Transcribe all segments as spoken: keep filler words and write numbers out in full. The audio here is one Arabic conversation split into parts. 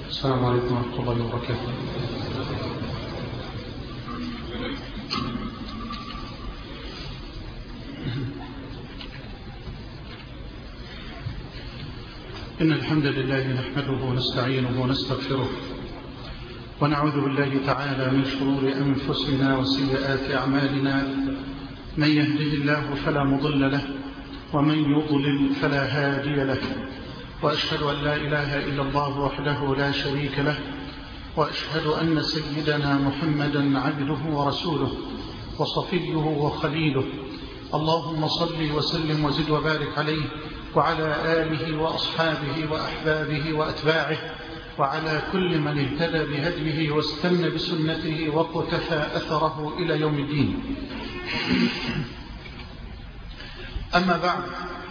السلام عليكم ورحمة الله وبركاته. إن الحمد لله نحمده ونستعينه ونستغفره ونعوذ بالله تعالى من شرور أنفسنا وسيئات أعمالنا، من يهده الله فلا مضل له ومن يضلل فلا هادي له، وأشهد أن لا إله إلا الله وحده لا شريك له، وأشهد أن سيدنا محمدا عبده ورسوله وصفيه وخليله. اللهم صل وسلم وزد وبارك عليه وعلى آله وأصحابه وأحبابه وأتباعه وعلى كل من اهتدى بهديه واستنى بسنته وقتفى أثره إلى يوم الدين. أما بعد،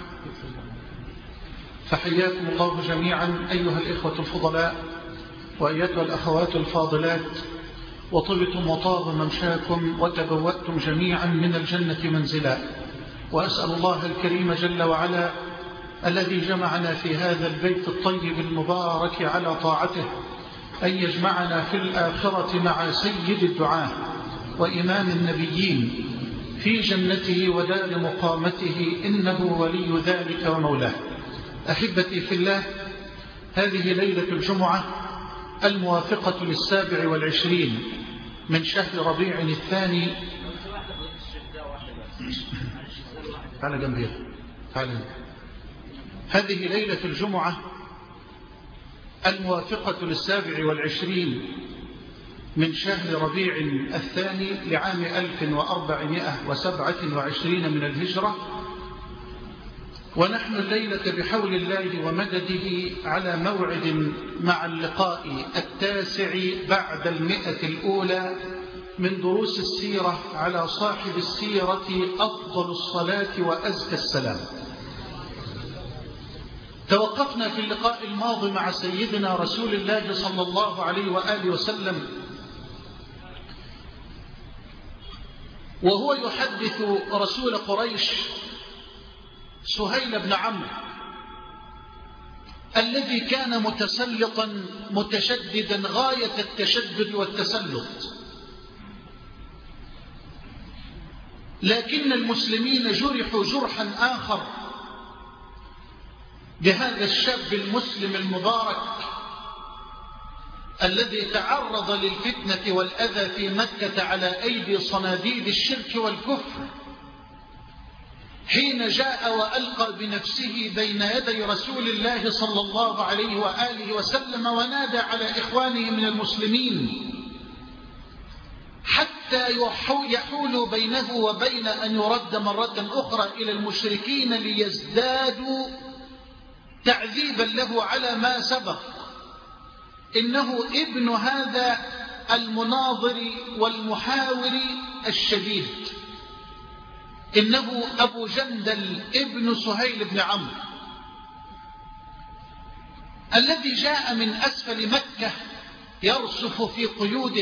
فحياكم الله جميعا أيها الإخوة الفضلاء وأيتها الأخوات الفاضلات، وطبتم وطاب ممشاكم وتبوأتم جميعا من الجنة منزلا. وأسأل الله الكريم جل وعلا الذي جمعنا في هذا البيت الطيب المبارك على طاعته أن يجمعنا في الآخرة مع سيد الدعاة وإمام النبيين في جنته ودار مقامته، إنه ولي ذلك ومولاه. أحبتي في الله، هذه ليلة الجمعة الموافقة للسابع والعشرين من شهر ربيع الثاني. تعال جنبي، تعال. هذه ليلة الجمعة الموافقة للسابع والعشرين من شهر ربيع الثاني لعام ألف وأربعمائة وسبعة وعشرين من الهجرة، ونحن الليلة بحول الله ومدده على موعد مع اللقاء التاسع بعد المئة الأولى من دروس السيرة على صاحب السيرة أفضل الصلاة وأزكى السلام. توقفنا في اللقاء الماضي مع سيدنا رسول الله صلى الله عليه وآله وسلم وهو يحدث رسول قريش سهيل بن عمرو الذي كان متسلطا متشددا غاية التشدد والتسلط، لكن المسلمين جرحوا جرحا آخر بهذا الشاب المسلم المبارك الذي تعرض للفتنة والأذى في مكة على أيدي صناديد الشرك والكفر، حين جاء وألقى بنفسه بين يدي رسول الله صلى الله عليه وآله وسلم ونادى على إخوانه من المسلمين حتى يحول بينه وبين أن يرد مرة أخرى إلى المشركين ليزدادوا تعذيبا له على ما سبق. إنه ابن هذا المناظر والمحاور الشديد، إنه أبو جندل ابن سهيل بن عمرو الذي جاء من أسفل مكة يرصف في قيوده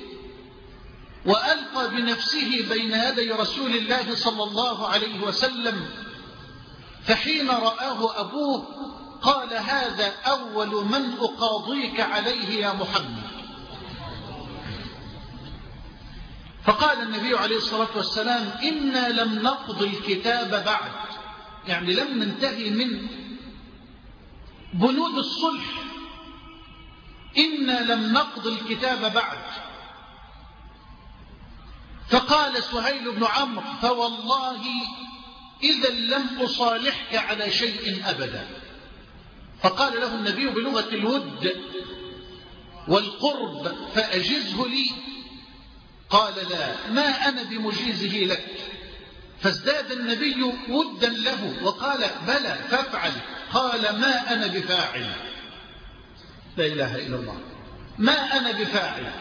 وألقى بنفسه بين يدي رسول الله صلى الله عليه وسلم، فحين رآه أبوه قال: هذا أول من أقاضيك عليه يا محمد. فقال النبي عليه الصلاة والسلام: إنا لم نقض الكتاب بعد، يعني لم ننتهي من بنود الصلح، إنا لم نقض الكتاب بعد. فقال سهيل بن عمرو: فوالله إذا لم أصالحك على شيء أبدا. فقال له النبي بلغة الود والقرب: فأجزه لي. قال: لا، ما أنا بمجيزه لك. فازداد النبي ودا له وقال: بلى فافعل. قال: ما أنا بفاعل. لا إله إلا الله، ما أنا بفاعل.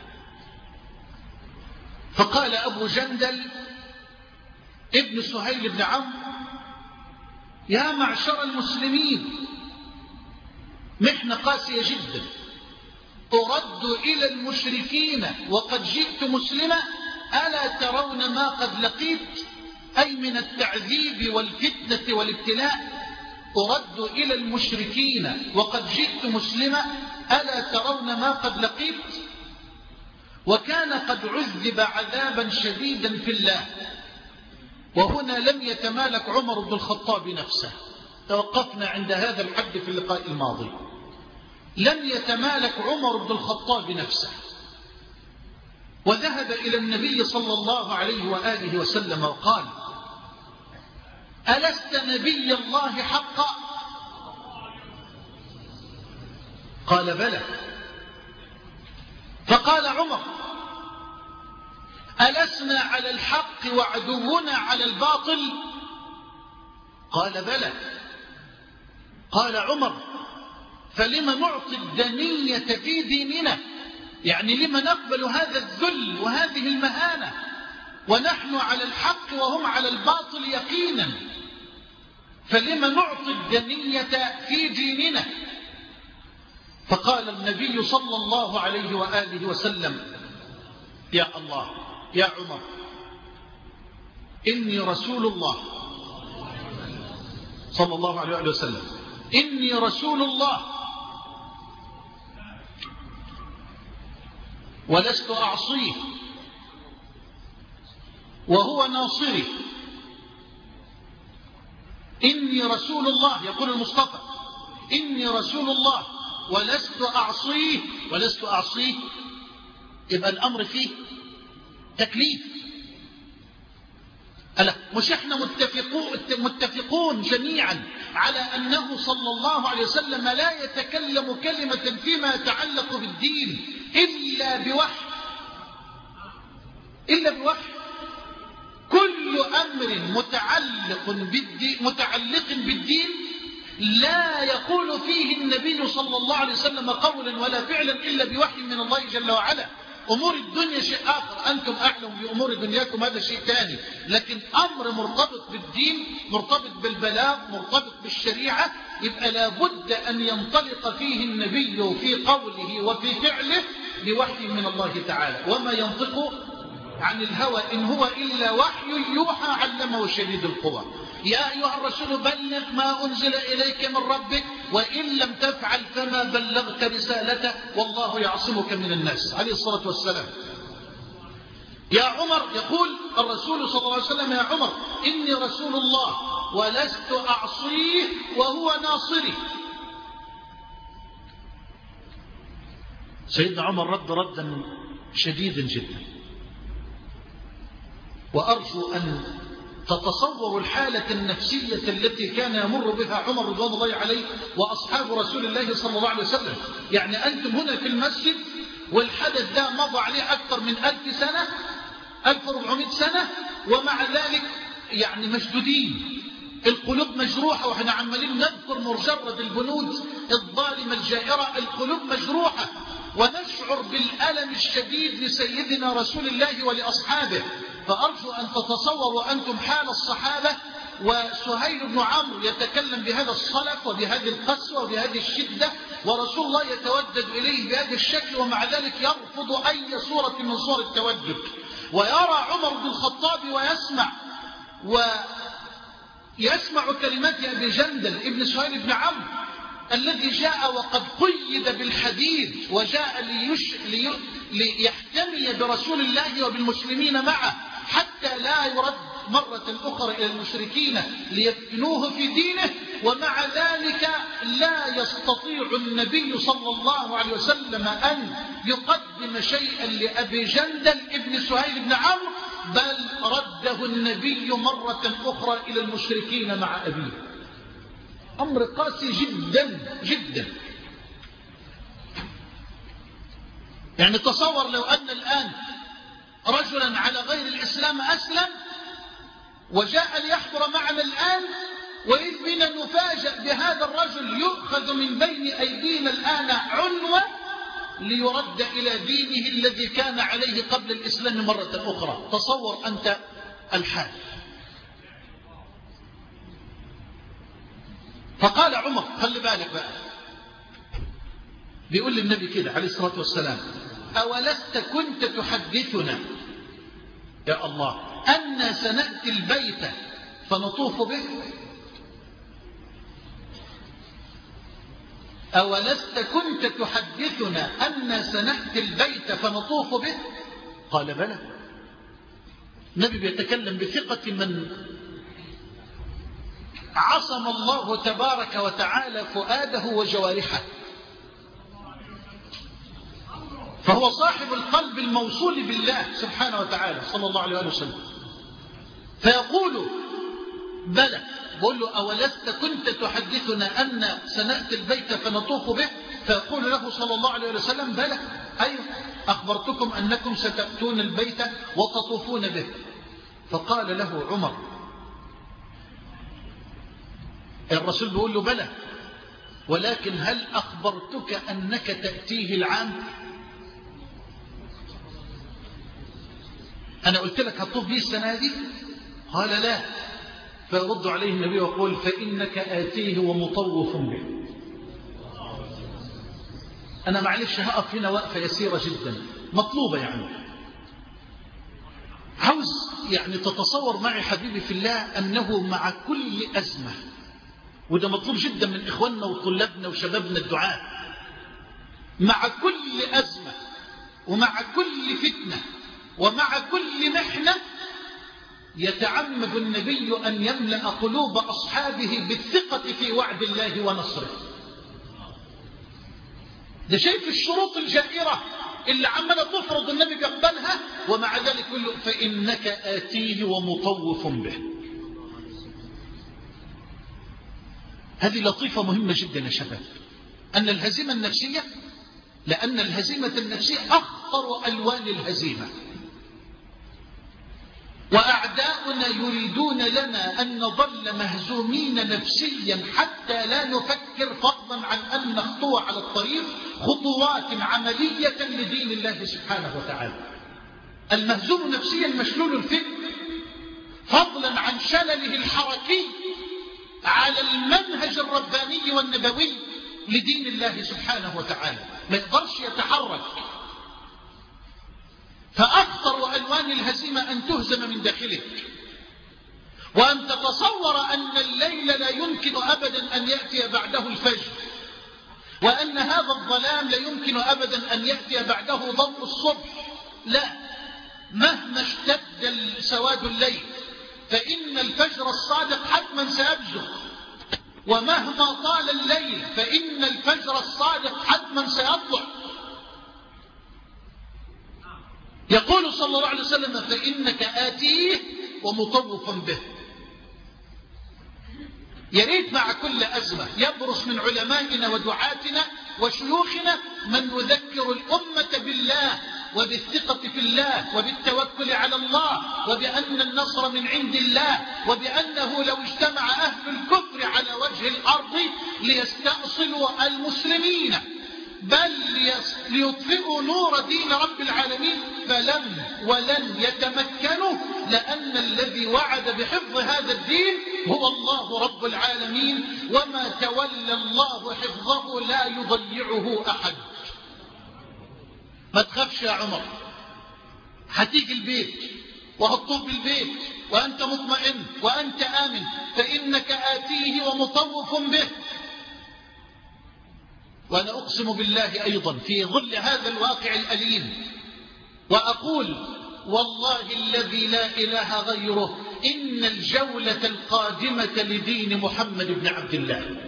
فقال أبو جندل ابن سهيل بن عمرو: يا معشر المسلمين، محنة قاسية جدا، أرد إلى المشركين وقد جئت مسلما، ألا ترون ما قد لقيت؟ أي من التعذيب والفتنة والابتلاء. أرد إلى المشركين وقد جئت مسلما، ألا ترون ما قد لقيت؟ وكان قد عذب عذابا شديدا في الله. وهنا لم يتمالك عمر بن الخطاب نفسه. توقفنا عند هذا الحد في اللقاء الماضي. لم يتمالك عمر بن الخطاب نفسه، وذهب إلى النبي صلى الله عليه وآله وسلم وقال: ألست نبي الله حقا؟ قال: بلى. فقال عمر: ألسنا على الحق وعدونا على الباطل؟ قال: بلى. قال عمر: فلم نعطي الدنية في ديننا؟ يعني لما نقبل هذا الذل وهذه المهانة ونحن على الحق وهم على الباطل يقينا؟ فلما نعطي الدنية في ديننا؟ فقال النبي صلى الله عليه وآله وسلم: يا الله يا عمر، إني رسول الله صلى الله عليه وآله وسلم، إني رسول الله ولست أعصيه وهو ناصري. إني رسول الله، يقول المصطفى: إني رسول الله ولست أعصيه. ولست أعصيه يبقى الأمر فيه تكليف. ألا مش احنا متفقون, متفقون جميعا على أنه صلى الله عليه وسلم لا يتكلم كلمة فيما يتعلق بالدين إلا بوحي، إلا بوحي. كل أمر متعلق بالدين, متعلق بالدين لا يقول فيه النبي صلى الله عليه وسلم قولا ولا فعلا إلا بوحي من الله جل وعلا. أمور الدنيا شيء آخر، أنتم أعلم بأمور دنياكم، هذا شيء ثاني. لكن أمر مرتبط بالدين، مرتبط بالبلاغ، مرتبط بالشريعة، يبقى لابد أن ينطلق فيه النبي في قوله وفي فعله بوحي من الله تعالى. وما ينطق عن الهوى إن هو إلا وحي يوحى علمه شديد القوى. يا أيها الرسول بلغ ما أنزل إليك من ربك وإن لم تفعل فما بلغت رسالته والله يعصمك من الناس، عليه الصلاة والسلام. يا عمر، يقول الرسول صلى الله عليه وسلم: يا عمر، إني رسول الله ولست أعصيه وهو ناصري. سيدنا عمر رد ردا شديدا جدا. وأرجو أن تتصوروا الحالة النفسية التي كان يمر بها عمر رضوان الله عليه وأصحاب رسول الله صلى الله عليه وسلم. يعني أنتم هنا في المسجد والحدث ده مضى عليه أكثر من ألف سنة، ألف وأربعمائة سنة، ومع ذلك يعني مشدودين، القلوب مجروحة، وإحنا عمالين نذكر مجرد البنود الظالمة الجائرة. القلوب مجروحة، ونشعر بالألم الشديد لسيدنا رسول الله ولأصحابه. فأرجو أن تتصوروا أنتم حال الصحابة، وسهيل بن عمرو يتكلم بهذا الصلف وبهذه القسوة وبهذه الشدة، ورسول الله يتودد إليه بهذا الشكل، ومع ذلك يرفض أي صورة من صور التودد. ويرى عمر بن الخطاب ويسمع ويسمع كلمات أبي جندل ابن سهيل بن عمرو الذي جاء وقد قيد بالحديد وجاء ليش لي ليحتمي برسول الله وبالمسلمين معه حتى لا يرد مرة أخرى إلى المشركين ليفتنوه في دينه. ومع ذلك لا يستطيع النبي صلى الله عليه وسلم أن يقدم شيئا لأبي جندل ابن سهيل بن عمرو، بل رده النبي مرة أخرى إلى المشركين مع أبيه. أمر قاسي جدا جدا. يعني تصور لو أن الآن رجلا على غير الإسلام أسلم وجاء ليحضر معنا الآن، وإذ بنا نفاجأ بهذا الرجل يؤخذ من بين أيدينا الآن عنوة ليرد إلى دينه الذي كان عليه قبل الإسلام مرة أخرى. تصور أنت الحال. فقال عمر، خلي بالك بقى، بيقول للنبي كده عليه الصلاة والسلام: أولست كنت تحدثنا يا الله أن سنأتي البيت فنطوف به؟ أولست كنت تحدثنا أن سنأتي البيت فنطوف به؟ قال بلى. النبي بيتكلم بثقة من عصم الله تبارك وتعالى فؤاده وجوارحه، فهو صاحب القلب الموصول بالله سبحانه وتعالى صلى الله عليه وسلم. فيقول بلى، بقول له أولست كنت تحدثنا أن سنأتي البيت فنطوف به؟ فيقول له صلى الله عليه وسلم بلى، أيوه أخبرتكم أنكم ستأتون البيت وتطوفون به. فقال له عمر، الرسول بيقول له بلى، ولكن هل أخبرتك أنك تأتيه العام؟ أنا قلت لك هتطوف به السنة دي؟ قال لا. فيرد عليه النبي ويقول فإنك آتيه ومطوف به. أنا معلش هقف هنا وقفة يسيرة جدا مطلوبة، يعني عاوز يعني تتصور معي حبيبي في الله أنه مع كل أزمة، وده مطلوب جدا من إخواننا وطلابنا وشبابنا الدعاء، مع كل أزمة ومع كل فتنة ومع كل محنة يتعمد النبي أن يملأ قلوب أصحابه بالثقة في وعد الله ونصره. ده شايف الشروط الجائرة اللي عمالة تفرض النبي يقبلها، ومع ذلك يقول له فإنك آتيه ومطوف به. هذه لطيفة مهمة جدا يا شباب، أن الهزيمة النفسية، لأن الهزيمة النفسية أخطر ألوان الهزيمة، وأعداؤنا يريدون لنا أن نظل مهزومين نفسيا حتى لا نفكر، فضلا عن أن نخطو على الطريق خطوات عملية لدين الله سبحانه وتعالى. المهزوم نفسيا مشلول الفكر، فضلا عن شلله الحركي على المنهج الرباني والنبوي لدين الله سبحانه وتعالى، ما يقدرش يتحرك. فأخطر ألوان الهزيمة أن تهزم من داخلك، وأن تتصور أن الليل لا يمكن أبدا أن يأتي بعده الفجر، وأن هذا الظلام لا يمكن أبدا أن يأتي بعده ضوء الصبح. لا، مهما اشتد سواد الليل فإن الفجر الصادق حتما سيبزغ، ومهما طال الليل فإن الفجر الصادق حتما سيطلع. يقول صلى الله عليه وسلم فإنك آتيه ومطوف به. يريد مع كل أزمة يبرز من علمائنا ودعاتنا وشيوخنا من يذكر الأمة بالله وبالثقة في الله وبالتوكل على الله، وبأن النصر من عند الله، وبأنه لو اجتمع أهل الكفر على وجه الأرض ليستأصلوا المسلمين بل ليطفئوا نور دين رب العالمين فلم ولن يتمكنوا، لأن الذي وعد بحفظ هذا الدين هو الله رب العالمين، وما تولى الله حفظه لا يضيعه أحد. ما تخافش يا عمر، هتيجي البيت وهتطوف بالبيت وأنت مطمئن وأنت آمن، فإنك آتيه ومطوف به. وأنا أقسم بالله أيضا في ظل هذا الواقع الأليم وأقول والله الذي لا إله غيره إن الجولة القادمة لدين محمد بن عبد الله.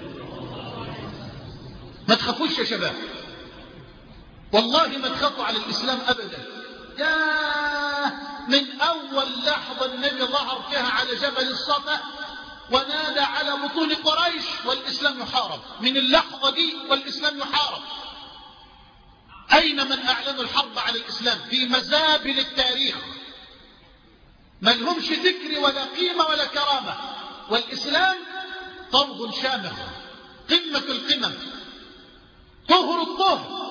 ما تخافوش يا شباب، والله ما تخافوا على الإسلام أبدا. يا من أول لحظة النبي ظهر فيها على جبل الصفا ونادى على بطون قريش والإسلام يحارب، من اللحظة دي والإسلام يحارب. أين من أعلنوا الحرب على الإسلام؟ في مزابل التاريخ، ما لهمش ذكر ولا قيمة ولا كرامة. والإسلام طرد شامخ، قمة القمم، طهر الطهر،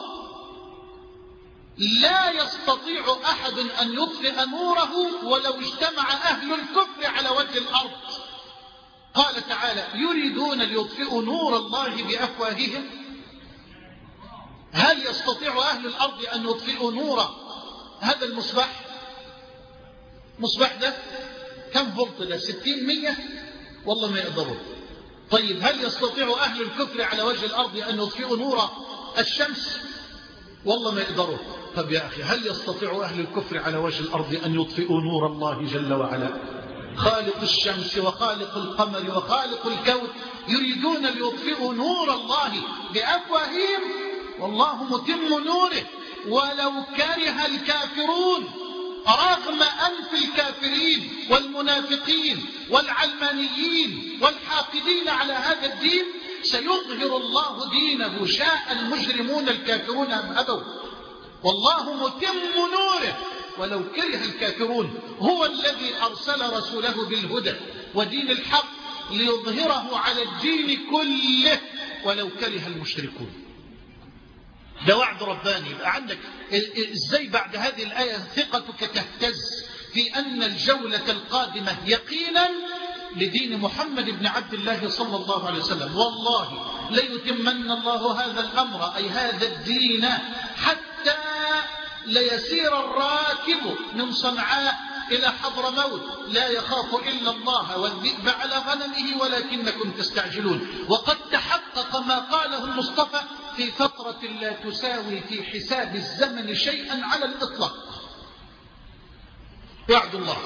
لا يستطيع أحد أن يطفئ نوره ولو اجتمع أهل الكفر على وجه الأرض. قال تعالى يريدون ليطفئوا نور الله بأفواههم. هل يستطيع أهل الأرض أن يطفئوا نور هذا المصباح؟ مصباح ده كم فولت ده؟ ستين مية؟ والله ما يقدروا. طيب هل يستطيع أهل الكفر على وجه الأرض أن يطفئوا نور الشمس؟ والله ما يقدروا. طب يا أخي، هل يستطيع أهل الكفر على وجه الأرض أن يطفئوا نور الله جل وعلا؟ خالق الشمس وخالق القمر وخالق الكون يريدون ليطفئوا نور الله بأفواههم، والله متم نوره ولو كره الكافرون. رغم أنف الكافرين والمنافقين والعلمانيين والحاقدين على هذا الدين سيظهر الله دينه شاء المجرمون الكافرون أم أبوا، والله متم نوره ولو كره الكافرون. هو الذي أرسل رسوله بالهدى ودين الحق ليظهره على الدين كله ولو كره المشركون. ده وعد رباني. يبقى عندك ازاي بعد هذه الآية ثقتك تهتز في أن الجولة القادمة يقينا لدين محمد بن عبد الله صلى الله عليه وسلم. والله ليتمن الله هذا الأمر أي هذا الدين حتى ليسير الراكب من صنعاء إلى حضرموت لا يخاف إلا الله والذئب على غنمه ولكنكم تستعجلون. وقد تحقق ما قاله المصطفى في فترة لا تساوي في حساب الزمن شيئا على الإطلاق. وعد الله.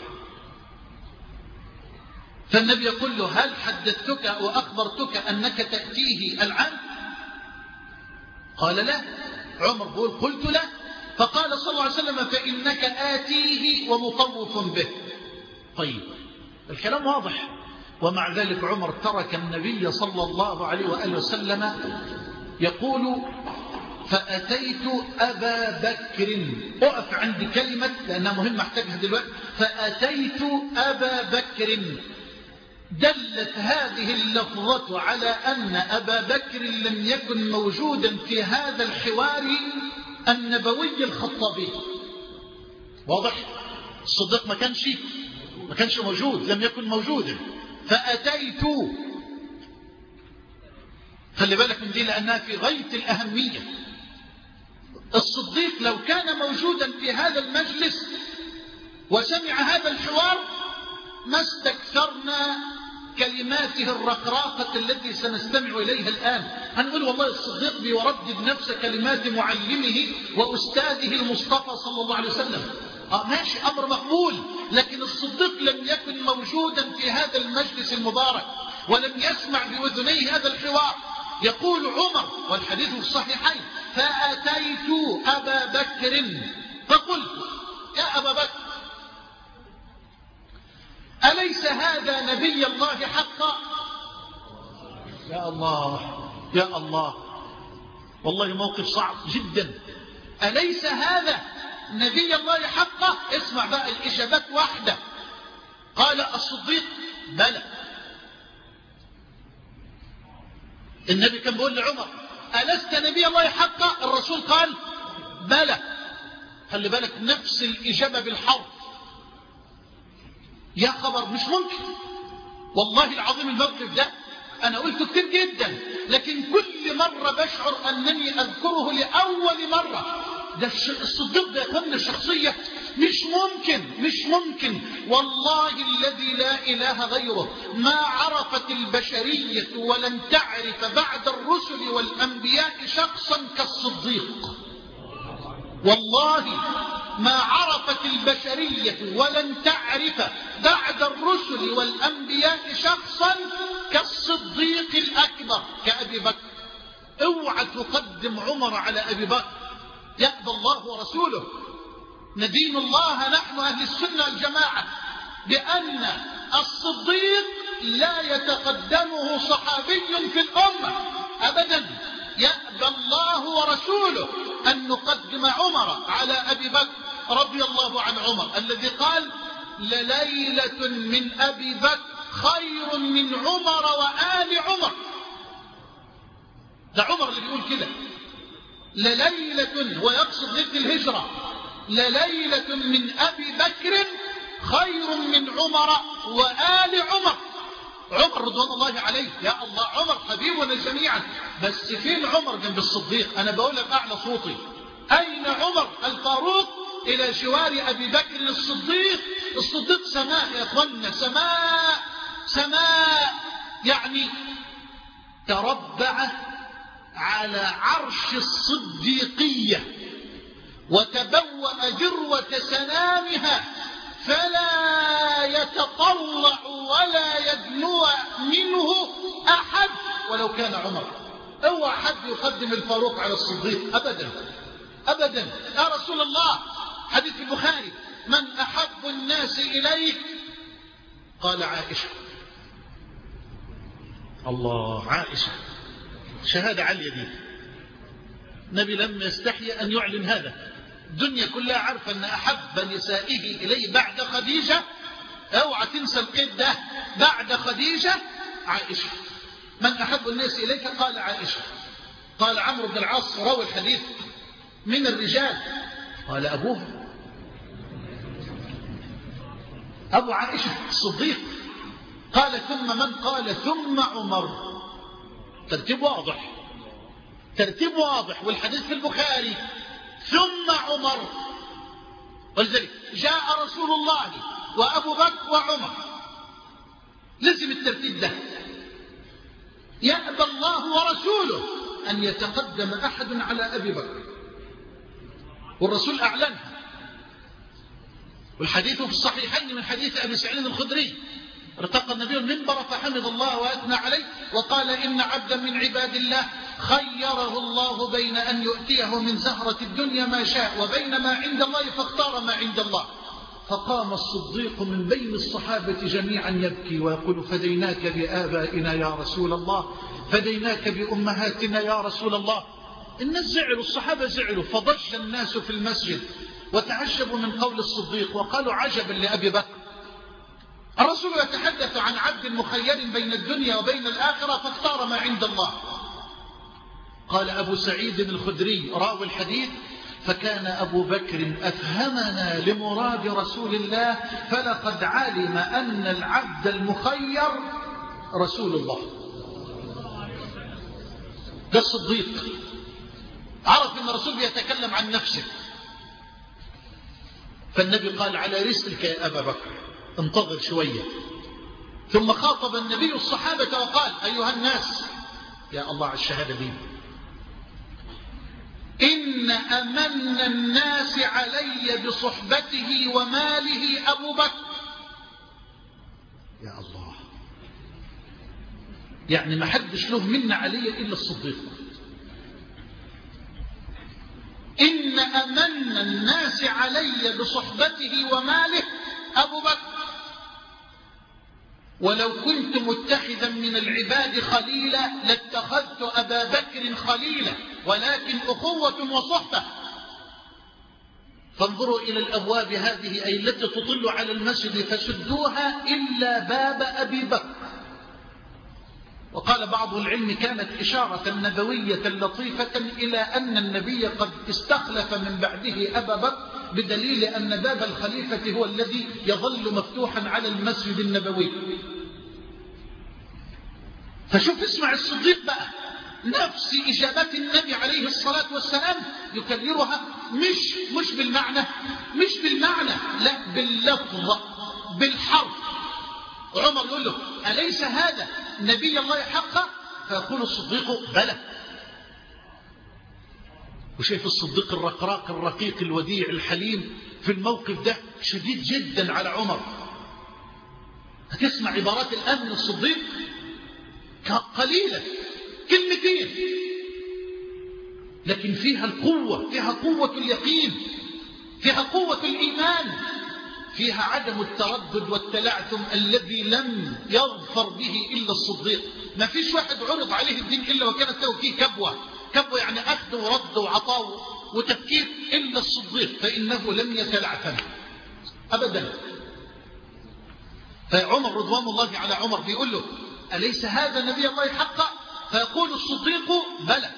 فالنبي يقول له هل حدثتك وأخبرتك أنك تأتيه العام؟ قال لا. عمر يقول قلت لا. فقال صلى الله عليه وسلم فإنك آتيه ومطوف به. طيب الكلام واضح. ومع ذلك عمر ترك النبي صلى الله عليه وآله وسلم يقول فأتيت أبا بكر. أقف عند كلمة لأنها مهمة أحتاجها دلوقتي. فأتيت أبا بكر. دلت هذه اللفظة على أن أبا بكر لم يكن موجودا في هذا الحوار النبوي الخطابي. واضح؟ الصديق ما كانش ما كانش موجود، لم يكن موجودا. فأتيت، خلي بالك من دي لأنها في غاية الأهمية. الصديق لو كان موجودا في هذا المجلس وسمع هذا الحوار ما استكثرنا كلماته الرقراقة التي سنستمع إليها الآن. هنقول والله الصديق بيردد نفس كلمات معلمه وأستاذه المصطفى صلى الله عليه وسلم. آه ماشي، أمر مقبول. لكن الصديق لم يكن موجودا في هذا المجلس المبارك ولم يسمع بأذنيه هذا الحوار. يقول عمر والحديث في الصحيحين فأتيت أبا بكر فقلت يا أبا بكر أليس هذا نبي الله حقا؟ يا الله يا الله، والله موقف صعب جدا. أليس هذا نبي الله حقا؟ اسمع بقى الإجابات واحدة. قال الصديق بلى. النبي كان بيقول لعمر ألست نبي الله حقا؟ الرسول قال بلى. خلي بالك نفس الإجابة بالحرف. يا خبر، مش ممكن. والله العظيم الموقف ده أنا قلته كتير جدا، لكن كل مرة بشعر أنني أذكره لأول مرة. ده الصديق ده يكون الشخصية مش ممكن مش ممكن والله الذي لا إله غيره ما عرفت البشرية ولن تعرف بعد الرسل والأنبياء شخصا كالصديق. والله ما عرفت البشرية ولن تعرف بعد الرسل والأنبياء شخصا كالصديق الأكبر كأبي بكر. اوعى تقدم عمر على أبي بكر، يأبى الله ورسوله. ندين الله نحن أهل السنة والجماعة بأن الصديق لا يتقدمه صحابي في الأمة أبدا. يأبى الله ورسوله أن نقدم عمر على أبي بكر رضي الله عن عمر الذي قال لليلة من أبي بكر خير من عمر وآل عمر. ده عمر اللي بيقول كده. لليلة ويقصد ليلة الهجرة. لليلة من أبي بكر خير من عمر وآل عمر. عمر رضوان الله عليه. يا الله، عمر حبيبنا جميعا، بس فين عمر جنب الصديق؟ أنا بقول لك أعلى صوتي، أين عمر الفاروق إلى جوار أبي بكر الصديق؟ الصديق سماء يا أخوانا، سماء سماء يعني تربع على عرش الصديقية وتبوأ ذروة سنامها، فلا يتطلع ولا يدنو منه أحد ولو كان عمر. اوعى حد يقدم الفاروق على الصديق أبدا أبدا. يا رسول الله، حديث البخاري، من أحب الناس إليك؟ قال عائشة. الله، عائشة شهادة عالية دي. النبي لم يستحي أن يعلن هذا. الدنيا كلها عارفة أن أحب نسائه إليه بعد خديجة، اوعى تنسى القيد ده، بعد خديجة عائشة. من أحب الناس إليك؟ قال عائشة. قال عمرو بن العاص راوي الحديث من الرجال، قال أبوها، أبو عائشة الصديق. قال ثم من؟ قال ثم عمر. ترتيب واضح، ترتيب واضح، والحديث في البخاري. ثم عمر. ولذلك جاء رسول الله وأبو بكر وعمر، لازم الترتيب ده. يأبى الله ورسوله أن يتقدم أحد على أبي بكر، والرسول أعلنها. والحديث في الصحيحين من حديث أبي سعيد الخدري، ارتقى النبي المنبر فحمد الله وأثنى عليه وقال إن عبدا من عباد الله خيره الله بين أن يؤتيه من زهرة الدنيا ما شاء وبين ما عند الله فاختار ما عند الله. فقام الصديق من بين الصحابة جميعا يبكي ويقول فديناك بآبائنا يا رسول الله، فديناك بأمهاتنا يا رسول الله. الناس زعلوا، الصحابة زعلوا، فضج الناس في المسجد وتعجبوا من قول الصديق وقالوا عجبا لأبي بكر. الرسول يتحدث عن عبد مخير بين الدنيا وبين الآخرة فاختار ما عند الله. قال أبو سعيد الخدري راوي الحديث فكان أبو بكر أفهمنا لمراد رسول الله، فلقد علم أن العبد المخير رسول الله. ده الصديق عرف أن الرسول بيتكلم عن نفسه. فالنبي قال على رسلك يا أبا بكر، انتظر شوية. ثم خاطب النبي الصحابة وقال أيها الناس، يا الله على الشهادة دي، إن أمن الناس علي بصحبته وماله أبو بكر. يا الله، يعني ما حدش له من علي إلا الصديق. إن أمن الناس علي بصحبته وماله أبو بكر، ولو كنت متخذا من العباد خليلا لاتخذت أبا بكر خليلا، ولكن أخوة وصحبة. فانظروا إلى الأبواب هذه أي التي تطل على المسجد فسدوها إلا باب أبي بكر. وقال بعض العلم كانت إشارة نبوية لطيفة إلى أن النبي قد استخلف من بعده أبا بكر، بدليل أن باب الخليفة هو الذي يظل مفتوحا على المسجد النبوي. فشوف اسمع الصديق بقى، نفس إجابة النبي عليه الصلاة والسلام يكررها، مش مش بالمعنى، مش بالمعنى لا باللفظ، بالحرف. عمر يقول له أليس هذا نبي الله حقا؟ فيقول الصديق بلى. وشايف الصديق الرقراق الرقيق الوديع الحليم في الموقف ده شديد جدا على عمر. هتسمع عبارات الآن من الصديق قليلة، كلمتين، لكن فيها القوة، فيها قوة اليقين، فيها قوة الإيمان، فيها عدم التردد والتلعثم الذي لم يظفر به إلا الصديق. ما فيش واحد عرض عليه الدين إلا وكانت له فيه كبوة، كبوة يعني أخذ ورد وعطاء وتفكير، إلا الصديق فإنه لم يتلعثم أبدا. فعمر رضوان الله على عمر بيقول له أليس هذا نبي الله حقا؟ فيقول الصديق بلى.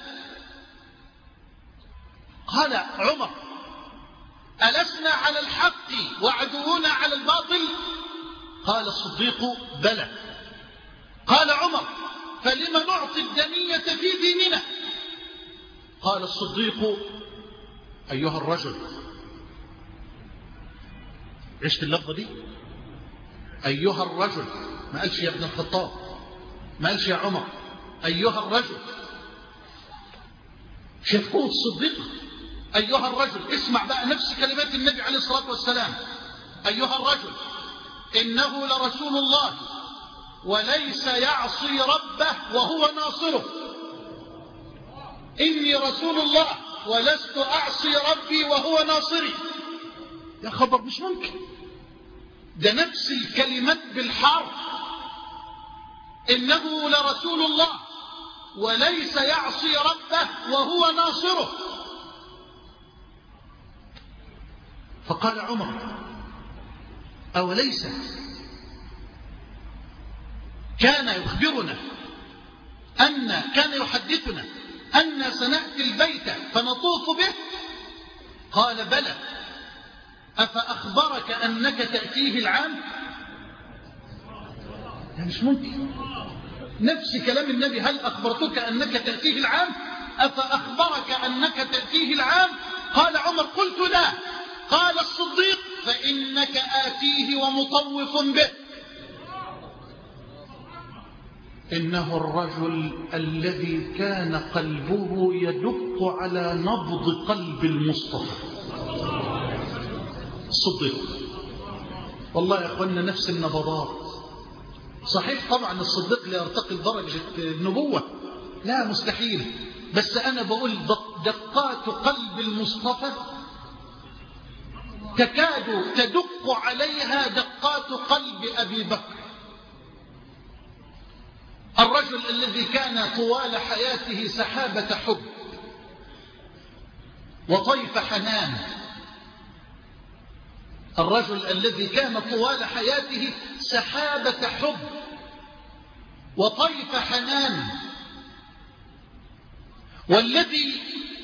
قال عمر ألسنا على الحق وعدونا على الباطل؟ قال الصديق بلى. قال عمر فلم نعطي الدنية في ديننا؟ قال الصديق أيها الرجل، عشت اللفظة دي، أيها الرجل، ما قالش يا ابن الخطاب، ما قالش يا عمر أيها الرجل. شاف قوة الصديق. أيها الرجل، اسمع بقى نفس كلمات النبي عليه الصلاة والسلام. أيها الرجل إنه لرسول الله وليس يعصي ربه وهو ناصره. إني رسول الله ولست أعصي ربي وهو ناصري. يا خبر، مش ممكن. ده نفس الكلمات بالحرف. إنه لرسول الله وليس يعصي ربه وهو ناصره. فقال عمر أوليس كان يخبرنا أن كان يحدثنا أن سنأتي البيت فنطوف به؟ قال بلى. أفأخبرك أنك تأتيه العام؟ يعني مش ممكن. نفس كلام النبي، هل أخبرتك أنك تأتيه العام؟ أفأخبرك أنك تأتيه العام؟ قال عمر قلت لا. قال الصديق فإنك آتيه ومطوف به. إنه الرجل الذي كان قلبه يدق على نبض قلب المصطفى الصديق. والله يا أخوانا نفس النبضات. صحيح طبعا الصديق لا يرتقي لدرجة النبوة، لا مستحيل، بس أنا بقول دقات قلب المصطفى تكاد تدق عليها دقات قلب أبي بكر. الرجل الذي كان طوال حياته سحابة حب وطيف حنان. الرجل الذي كان طوال حياته سحابة حب وطيف حنان، والذي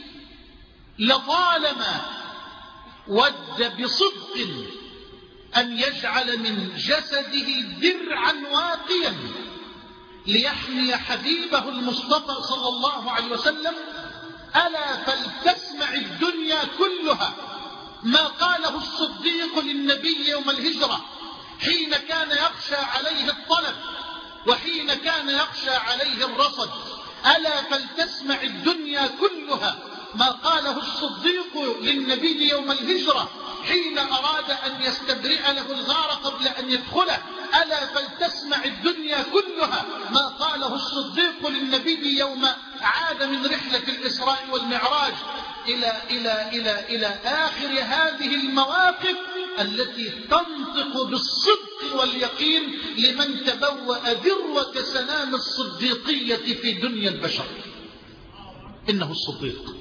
لطالما ود بصدق أن يجعل من جسده درعا واقيا ليحمي حبيبه المصطفى صلى الله عليه وسلم. ألا فلتسمع الدنيا كلها ما قاله الصديق للنبي يوم الهجرة حين كان يخشى عليه الطلب وحين كان يخشى عليه الرصد. ألا فلتسمع الدنيا كلها ما قاله الصديق للنبي يوم الهجرة حين أراد أن يستبرئ له الغار قبل أن يدخله. ألا فلتسمع الدنيا كلها ما قاله الصديق للنبي يوم عاد من رحلة الإسراء والمعراج إلى, إلى, إلى, إلى آخر هذه المواقف التي تنطق بالصدق واليقين لمن تبوأ ذروة سنام الصديقية في دنيا البشر. إنه الصديق.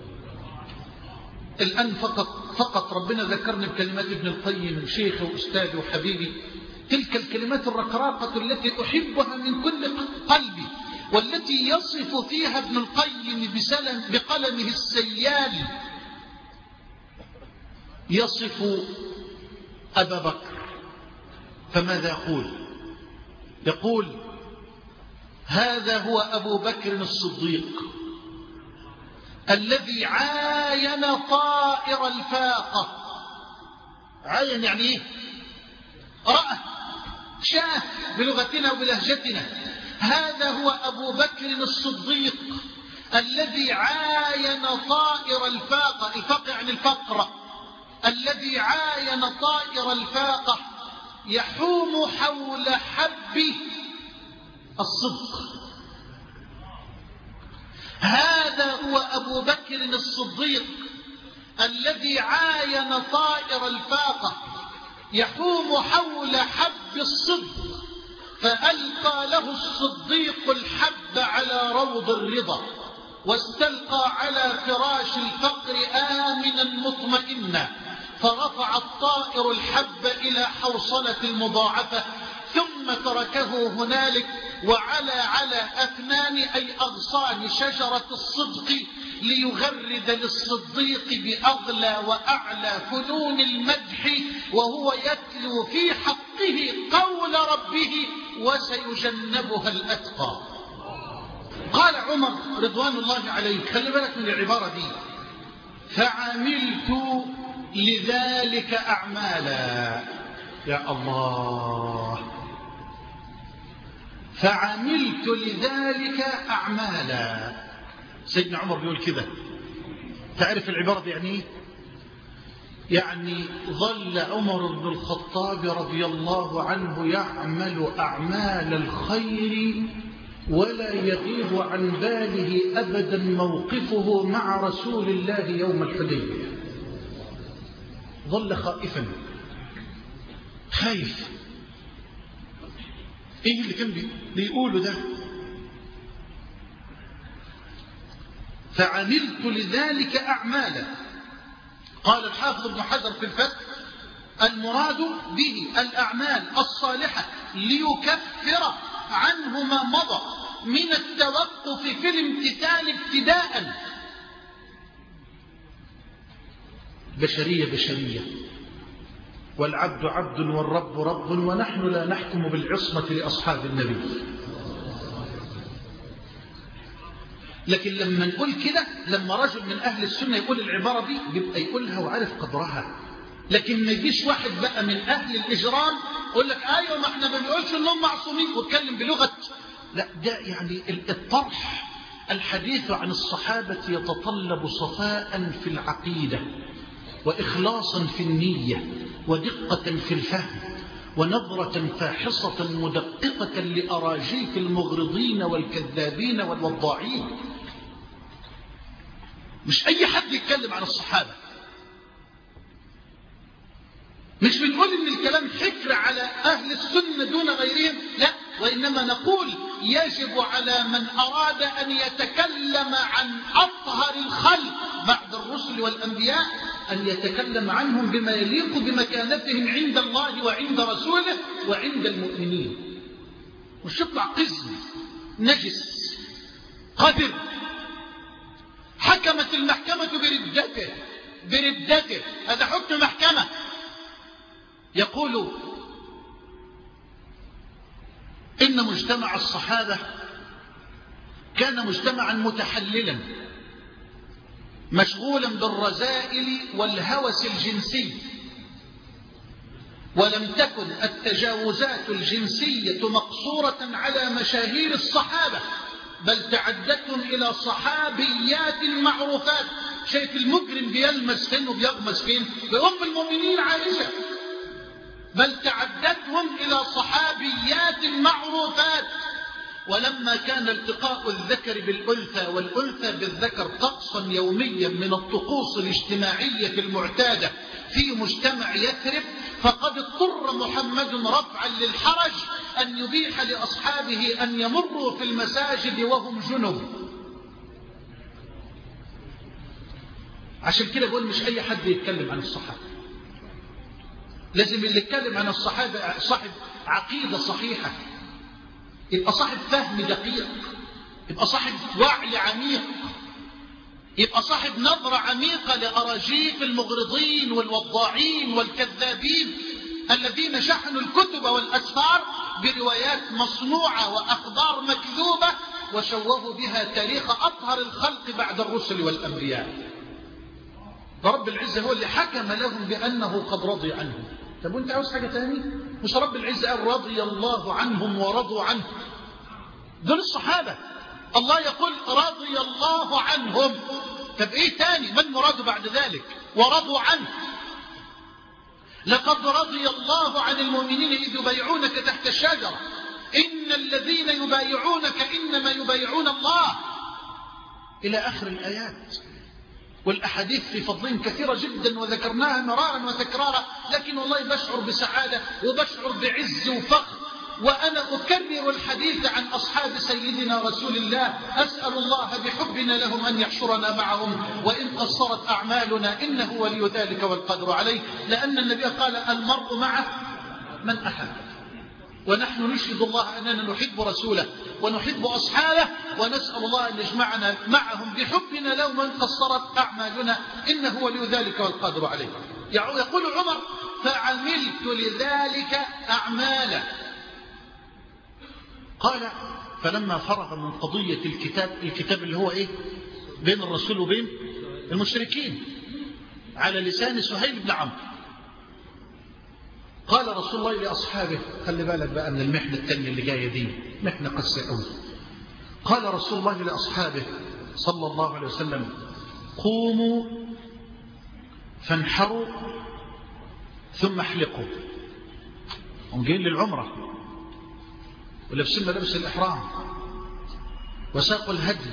الآن فقط, فقط ربنا ذكرني بكلمات ابن القيم شيخي وأستاذي وحبيبي، تلك الكلمات الرقراقة التي أحبها من كل قلبي، والتي يصف فيها ابن القيم بسلم بقلمه السيال، يصف أبا بكر. فماذا يقول؟ يقول هذا هو أبو بكر الصديق الذي عاين طائر الفاقة. عاين يعني ايه؟ رأى، شاف بلغتنا وبلهجتنا. هذا هو أبو بكر الصديق الذي عاين طائر الفاقة. الفاقة يعني الفقرة. الذي عاين طائر الفاقة يحوم حول حب الصدق. هذا هو أبو بكر الصديق الذي عاين طائر الفاقة يحوم حول حب الصدق، فألقى له الصديق الحب على روض الرضا، واستلقى على فراش الفقر آمنا مطمئنا، فرفع الطائر الحب إلى حوصلة المضاعفة ثم تركه هنالك وعلى على أكنان أي أغصان شجرة الصدق ليغرد للصديق بأغلى وأعلى فنون المدح وهو يتلو في حقه قول ربه وسيجنبها الأتقى. قال عمر رضوان الله عليه، خلي بالك من العبارة دي، فعملت لذلك أعمالا. يا الله، فعملت لذلك أعمالا. سيدنا عمر بيقول كده. تعرف العبارة دي يعني ايه؟ يعني ظل عمر بن الخطاب رضي الله عنه يعمل أعمال الخير ولا يغيب عن باله أبدا موقفه مع رسول الله يوم الحديبية. ظل خائفا، خايف. ايه اللي كان بيقوله ده؟ فعملت لذلك أعمالا. قال الحافظ ابن حجر في الفتح: المراد به الأعمال الصالحة ليكفر عنه ما مضى من التوقف في الامتثال ابتداء. بشرية بشرية، والعبد عبد والرب رب، ونحن لا نحكم بالعصمة لأصحاب النبي. لكن لما نقول كده، لما رجل من أهل السنة يقول العبارة دي بيبقى يقولها وعارف قدرها. لكن ما يجيش واحد بقى من أهل الإجرام يقول لك أيوة ما احنا ما بنقولش إنهم معصومين واتكلم بلغة. لا، ده يعني الطرح. الحديث عن الصحابة يتطلب صفاء في العقيدة، وإخلاصا في النية، ودقة في الفهم، ونظرة فاحصة مدققة لأراجيف المغرضين والكذابين والوضاعين. مش أي حد يتكلم عن الصحابة. مش بنقول إن الكلام حكر على أهل السنة دون غيرهم، لا، وإنما نقول يجب على من أراد أن يتكلم عن أطهر الخلق بعد الرسل والأنبياء أن يتكلم عنهم بما يليق بمكانتهم عند الله وعند رسوله وعند المؤمنين. مش يطلع قزم نجس قذر حكمت المحكمة بردته بردته هذا حكم محكمة. يقول إن مجتمع الصحابة كان مجتمعا متحللا مشغولا بالرذائل والهوس الجنسي، ولم تكن التجاوزات الجنسية مقصورة على مشاهير الصحابة، بل تعدتهم إلى صحابيات معروفات. شايف المجرم بيلمس فين وبيغمس فين؟ بأم المؤمنين عائشة. بل تعدتهم إلى صحابيات معروفات. ولما كان التقاء الذكر بالأنثى والأنثى بالذكر طقسا يوميا من الطقوس الاجتماعية المعتادة في مجتمع يثرب، فقد اضطر محمد رفعا للحرج أن يبيح لأصحابه أن يمروا في المساجد وهم جنب. عشان كده بقول مش أي حد يتكلم عن الصحابة. لازم اللي يتكلم عن الصحابة صاحب عقيدة صحيحة، يبقى صاحب فهم دقيق، يبقى صاحب وعي عميق، يبقى صاحب نظرة عميقة لأراجيف المغرضين والوضاعين والكذابين الذين شحنوا الكتب والأسفار بروايات مصنوعة وأخبار مكذوبة وشوهوا بها تاريخ أطهر الخلق بعد الرسل والأنبياء. رب العزة هو اللي حكم لهم بأنه قد رضي عنهم. طب وانت عاوز حاجة تاني؟ مش رب العزة قال رضي الله عنهم ورضوا عنه؟ دول الصحابة. الله يقول رضي الله عنهم. طب ايه تاني؟ ما المراد بعد ذلك؟ ورضوا عنه. لقد رضي الله عن المؤمنين إذ يبايعونك تحت الشجرة إن الذين يبايعونك إنما يبايعون الله، إلى آخر الآيات. والأحاديث في فضلهم كثيرة جدا وذكرناها مرارا وتكرارا، لكن والله بشعر بسعادة وبشعر بعز وفخر وأنا أكرر الحديث عن أصحاب سيدنا رسول الله. أسأل الله بحبنا لهم أن يحشرنا معهم وإن قصرت أعمالنا إنه ولي ذلك والقدر عليه، لأن النبي قال المرء مع من أحب. ونحن نشهد الله أننا نحب رسوله ونحب أصحابه، ونسأل الله أن يجمعنا معهم بحبنا لهم وإن قصرت أعمالنا إنه ولي ذلك والقدر عليه. يقول عمر فعملت لذلك أعمالا. قال فلما فرغ من قضية الكتاب، الكتاب اللي هو إيه؟ بين الرسول وبين المشركين على لسان سهيل بن عمرو، قال رسول الله لأصحابه، خلي بالك بقى من المحنة التانية اللي جاية دي، محنة قاسية قوي. قال رسول الله لأصحابه صلى الله عليه وسلم: قوموا فانحروا ثم احلقوا. هم جايين للعمرة ولابسين ملابس الإحرام وساقوا الهدي،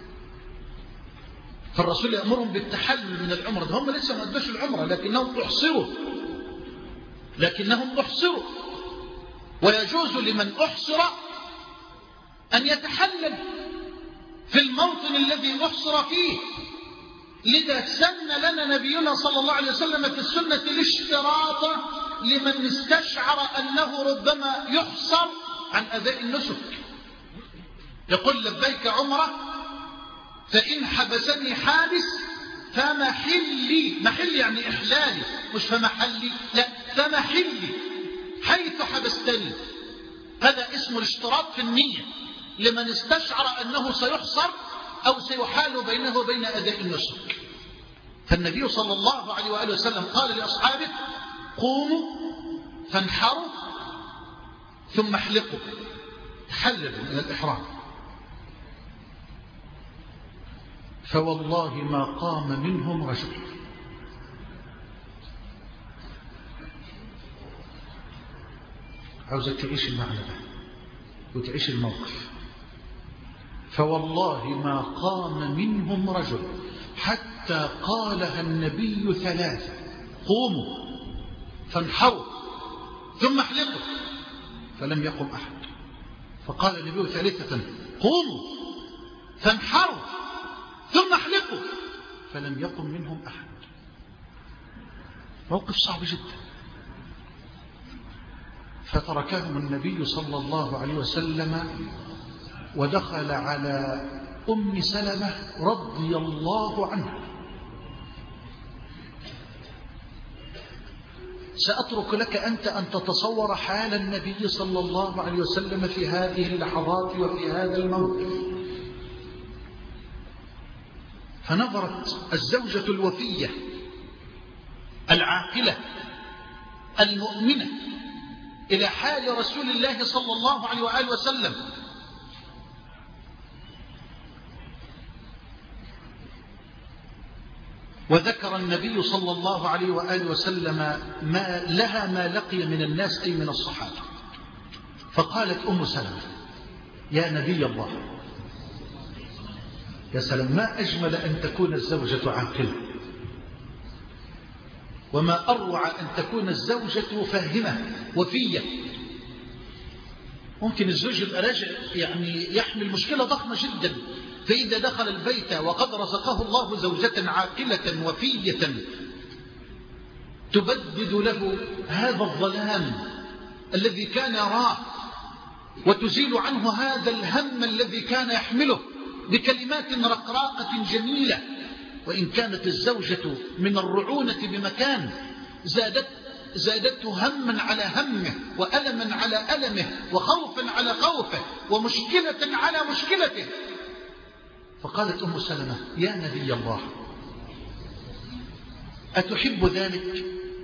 فالرسول يأمرهم بالتحلل من العمرة. هم لسه ما أدوش العمرة لكنهم أحصروا لكنهم أحصروا ويجوز لمن أحصر أن يتحلل في الموطن الذي أحصر فيه. لذا سن لنا نبينا صلى الله عليه وسلم في السنة الاشتراط لمن استشعر أنه ربما يحصر عن أداء النسك، يقول: لبيك عمرة فإن حبسني حابس فمحلي. محلي يعني إحلالي، مش فمحلي، لا، فمحلي حيث حبستني. هذا اسم الاشتراط في النية لمن استشعر أنه سيحصر أو سيحال بينه وبين أداء النسك. فالنبي صلى الله عليه وآله وسلم قال لأصحابه: قوموا فانحروا ثم احلقوا، تحللوا من الإحرام. فوالله ما قام منهم رجل. عاوزك تعيش المعنى ده وتعيش الموقف. فوالله ما قام منهم رجل حتى قالها النبي ثلاثة: قوموا فانحروا ثم احلقوا، فلم يقم أحد. فقال النبي ثالثة: قوموا فانحروا ثم احلقوا، فلم يقم منهم أحد. موقف صعب جدا. فتركهم النبي صلى الله عليه وسلم ودخل على أم سلمة رضي الله عنها. سأترك لك أنت أن تتصور حال النبي صلى الله عليه وسلم في هذه اللحظات وفي هذا الموقف. فنظرت الزوجة الوفية العاقلة المؤمنة إلى حال رسول الله صلى الله عليه وآله وسلم، وذكر النبي صلى الله عليه وآله وسلم ما لها ما لقي من الناس أي من الصحابة. فقالت أم سلمة: يا نبي الله، يا سلام، ما أجمل أن تكون الزوجة عاقلة، وما أروع أن تكون الزوجة فاهمة وفية. ممكن الزوج يبقى راجع يعني يحمل مشكلة ضخمة جدا، فإذا دخل البيت وقد رزقه الله زوجة عاقلة وفية تبدد له هذا الظلام الذي كان يراه وتزيل عنه هذا الهم الذي كان يحمله بكلمات رقراقة جميلة. وإن كانت الزوجة من الرعونة بمكان زادت زادته هما على همه وألما على ألمه وخوفا على خوفه ومشكلة على مشكلته. فقالت أم سلمة: يا نبي الله، أتحب ذلك؟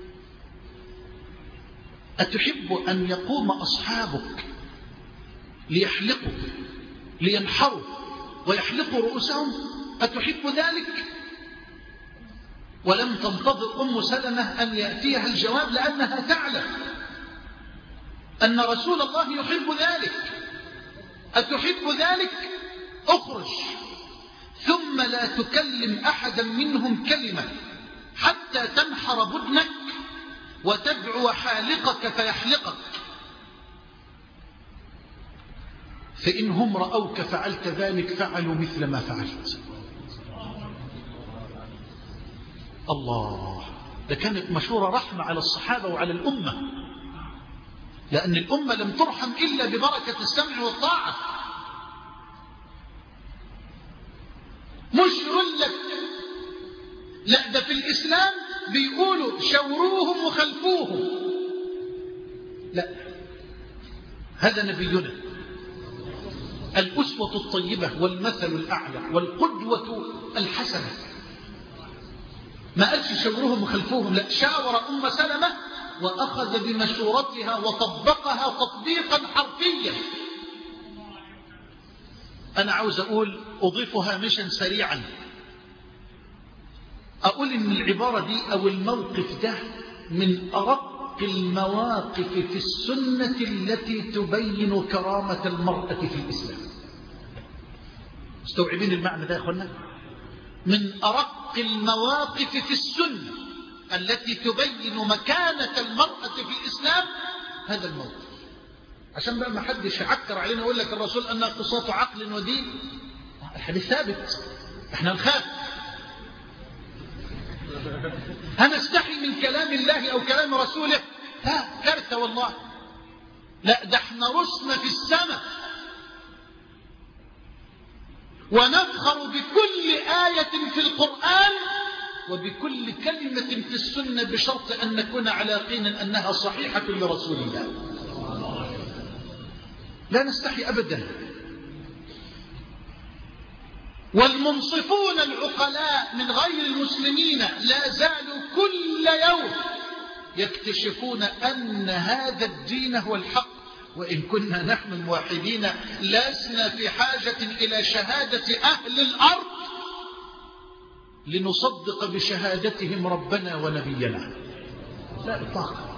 أتحب أن يقوم أصحابك ليحلقوا لينحروا ويحلقوا رؤوسهم؟ أتحب ذلك؟ ولم تنتظر أم سلمة أن يأتيها الجواب، لأنها تعلم أن رسول الله يحب ذلك. أتحب ذلك؟ أخرج، ثم لا تكلم أحدا منهم كلمة حتى تنحر بدنك وتدعو حالقك فيحلقك، فإنهم رأوك فعلت ذلك فعلوا مثل ما فعلت. الله، ده كانت مشورة رحمة على الصحابة وعلى الأمة، لأن الأمة لم ترحم إلا ببركة السمع والطاعة. مش يقول لك لا، ده في الإسلام بيقولوا شوروهم وخلفوهم. لا، هذا نبينا الأسوة الطيبة والمثل الأعلى والقدوة الحسنة. ما قالش شوروهم وخلفوهم، لا، شاور أم سلمة وأخذ بمشورتها وطبقها تطبيقا حرفيا. أنا عاوز أقول أضيف هامشا سريعا، أقول إن العبارة دي أو الموقف ده من أرق المواقف في السنة التي تبين كرامة المرأة في الإسلام. مستوعبين المعنى ده يا أخوانا؟ من أرق المواقف في السنة التي تبين مكانة المرأة في الإسلام هذا الموقف، عشان بقى ما حدش يعكر علينا ويقول لك الرسول أنها قصة عقل ودين. الحديث ثابت، احنا نخاف هنستحي من كلام الله أو كلام رسوله؟ لا، كارثة والله. لا، ده احنا رسنا في السماء ونفخر بكل آية في القرآن وبكل كلمة في السنة بشرط أن نكون على يقين أنها صحيحة لرسول الله. لا نستحي أبدا. والمنصفون العقلاء من غير المسلمين لا زالوا كل يوم يكتشفون أن هذا الدين هو الحق، وإن كنا نحن الموحدين لسنا في حاجة إلى شهادة أهل الأرض لنصدق بشهادتهم ربنا ونبينا، لا إطلاقا.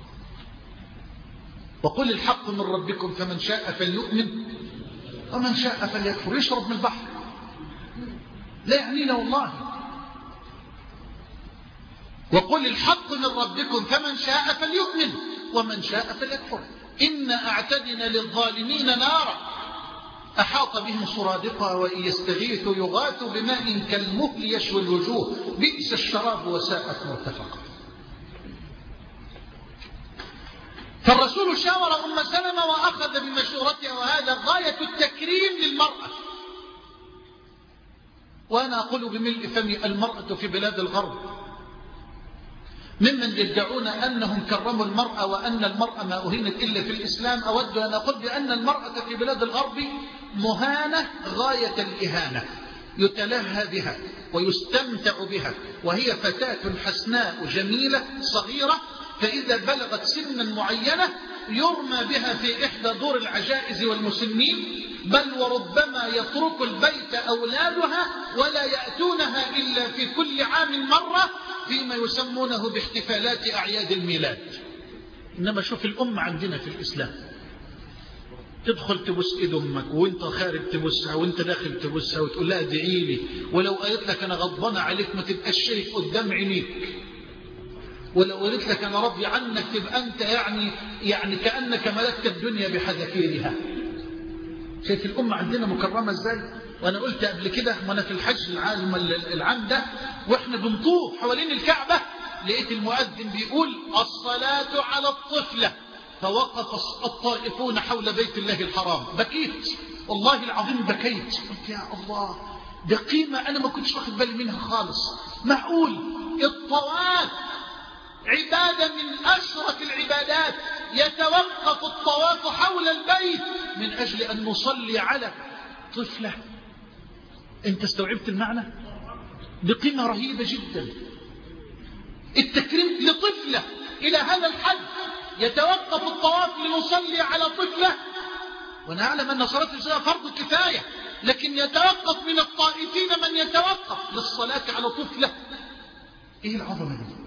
وقل الحق من ربكم فمن شاء فليؤمن ومن شاء فليكفر. يشرب من البحر، لا يعنينا والله. وقل الحق من ربكم فمن شاء فليؤمن ومن شاء فليكفر. إنا أعتدنا للظالمين نارا أحاط بهم سرادقها وإن يستغيثوا يغاثوا بماء كالمهل يشوي الوجوه بئس الشراب وساءت مرتفقا. فالرسول شاور أم سلمة وأخذ بمشورتها، وهذا غاية التكريم للمرأة. وأنا أقول بملء فمي المرأة في بلاد الغرب ممن يدعون أنهم كرموا المرأة وأن المرأة ما أهينت إلا في الإسلام. أود أن أقول بأن المرأة في بلاد الغرب مهانة غاية الإهانة، يتلهى بها ويستمتع بها، وهي فتاة حسناء جميلة صغيرة، فإذا بلغت سنا معينة يرمى بها في إحدى دور العجائز والمسنين، بل وربما يترك البيت أولادها ولا يأتونها إلا في كل عام مرة فيما يسمونه باحتفالات أعياد الميلاد. إنما شوف الأم عندنا في الإسلام، تدخل تبس إيد أمك وانت خارج تبسها وانت داخل تبسها وتقول لها ادعي لي، ولو قالت لك أنا غضبانة عليك ما تبقاش شايف قدام عينيك، ولو قلت لك أنا راضي عنك تبقى أنت يعني يعني كأنك ملكت الدنيا بحذافيرها. شايف الأمة عندنا مكرمة إزاي؟ وأنا قلت قبل كده وأنا في الحج العام العام ده وإحنا بنطوف حوالين الكعبة، لقيت المؤذن بيقول الصلاة على الطفلة، فوقف الطائفون حول بيت الله الحرام. بكيت والله العظيم، بكيت، قلت يا الله، ده قيمة أنا ما كنتش واخد بالي منها خالص. معقول الطواف عبادة من أشرف العبادات يتوقف الطواف حول البيت من أجل أن نصلي على طفلة؟ أنت استوعبت المعنى؟ بقيمة رهيبة جدا. التكريم لطفلة إلى هذا الحد، يتوقف الطواف لنصلي على طفلة، ونعلم أن صلاة الجنازة فرض كفاية، لكن يتوقف من الطائفين من يتوقف للصلاة على طفلة. إيه العظمة دي؟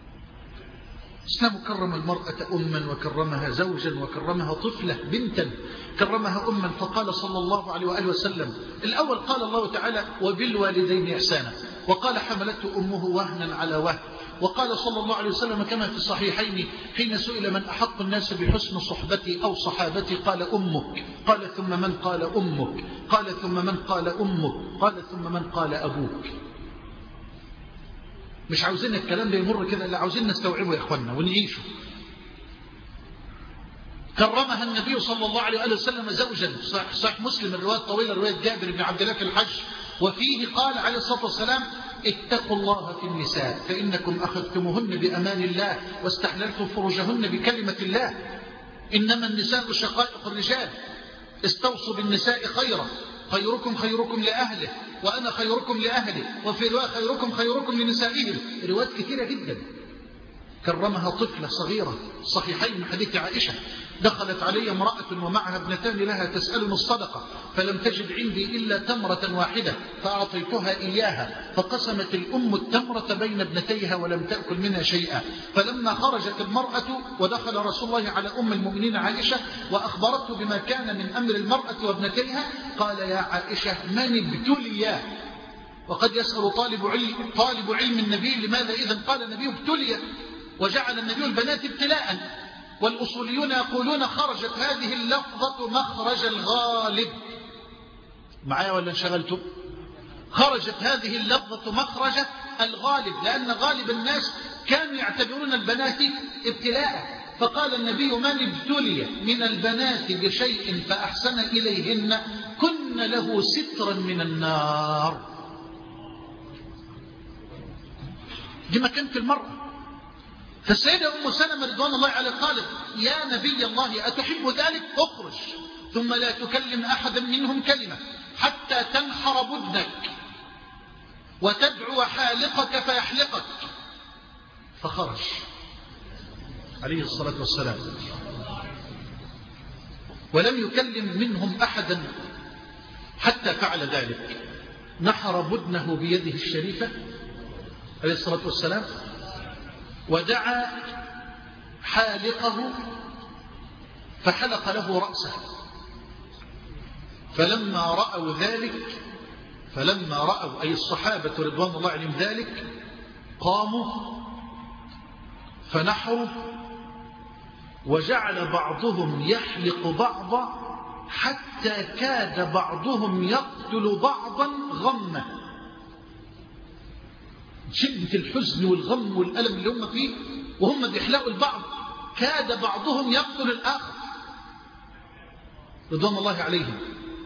الإسلام كرم المرأة أما وكرمها زوجا وكرمها طفلة بنتا، كرمها أما، فقال صلى الله عليه وآله وسلم الأول قال الله تعالى وبالوالدين إحسانا، وقال حملته أمه وهنا على وهن، وقال صلى الله عليه وسلم كما في الصحيحين حين سئل من أحق الناس بحسن صحبتي أو صحابتي قال أمك، قال ثم من قال أمك، قال ثم من قال أمك، قال ثم من قال أبوك. مش عاوزين الكلام ده يمر كده، اللي عاوزين نستوعبه يا إخواننا ونعيشه. كرمها النبي صلى الله عليه وآله وسلم زوجا، صحيح, صحيح مسلم الرواية الطويلة رواية جابر بن عبد الله في الحج، وفيه قال عليه الصلاة والسلام اتقوا الله في النساء فإنكم أخذتموهن بأمان الله واستحللتم فروجهن بكلمة الله، إنما النساء شقائق الرجال، استوصوا بالنساء خيرا، خيركم خيركم لأهله وأنا خيركم لأهلي، وفي رواية خيركم خيركم لنسائهم. روايات كثيرة جدا كرمها طفلة صغيرة، صحيحين من حديث عائشة: دخلت علي امرأة ومعها ابنتان لها تسألني الصدقة، فلم تجد عندي إلا تمرة واحدة فأعطيتها إياها، فقسمت الأم التمرة بين ابنتيها ولم تأكل منها شيئا. فلما خرجت المرأة ودخل رسول الله على أم المؤمنين عائشة وأخبرته بما كان من أمر المرأة وابنتيها، قال: يا عائشة، من ابتلي؟ وقد يسأل طالب علم, طالب علم النبي: لماذا إذن قال النبي ابتلي وجعل النبي البنات ابتلاء؟ والأصوليون يقولون: خرجت هذه اللفظة مخرج الغالب. معايا ولا انشغلتم؟ خرجت هذه اللفظة مخرج الغالب، لأن غالب الناس كانوا يعتبرون البنات ابتلاء، فقال النبي: من ابتلي من البنات بشيء فأحسن إليهن كن له سترا من النار. دي مكانة المرأة. فالسيدة أم سلمة رضوان الله عليها قالت: يا نبي الله، أتحب ذلك؟ اخرج ثم لا تكلم أحدا منهم كلمة حتى تنحر بدنك وتدعو حالقك فيحلقك. فخرج عليه الصلاة والسلام ولم يكلم منهم أحدا حتى فعل ذلك. نحر بدنه بيده الشريفة عليه الصلاة والسلام، ودعا حالقه فحلق له رأسه. فلما رأوا ذلك فلما رأوا أي الصحابة رضوان الله عليهم ذلك قاموا فنحروا، وجعل بعضهم يحلق بعضا حتى كاد بعضهم يقتل بعضا غمه. شدة الحزن والغم والألم اللي هم فيه وهم بيحلقوا البعض، كاد بعضهم يقتل الآخر رضوان الله عليهم.